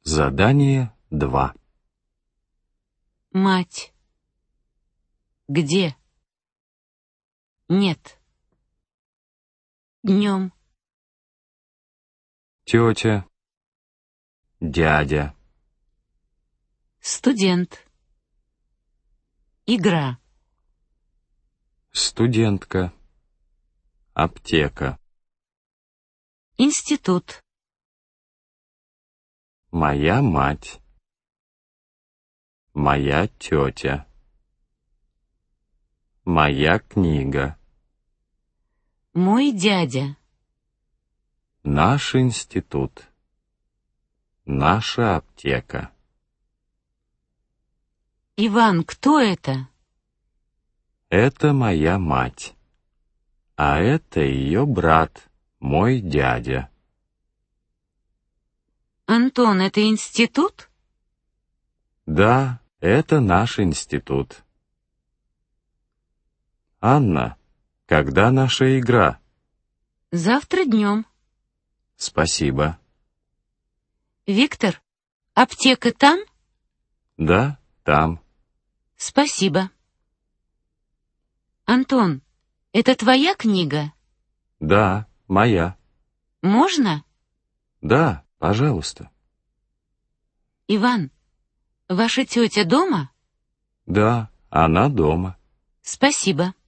Задание 2. Мать. Где? Нет. Днем. Тетя. Дядя. Студент. Игра. Студентка. Аптека. Институт. Моя мать. Моя тетя. Моя книга. Мой дядя. Наш институт. Наша аптека. Иван, кто это? Это моя мать. А это ее брат, мой дядя. Антон, это институт? Да, это наш институт. Анна, когда наша игра? Завтра днем. Спасибо. Виктор, аптека там? Да, там. Спасибо. Антон, это твоя книга? Да, моя. Можно? Да, пожалуйста. Иван, ваша тетя дома? Да, она дома. Спасибо.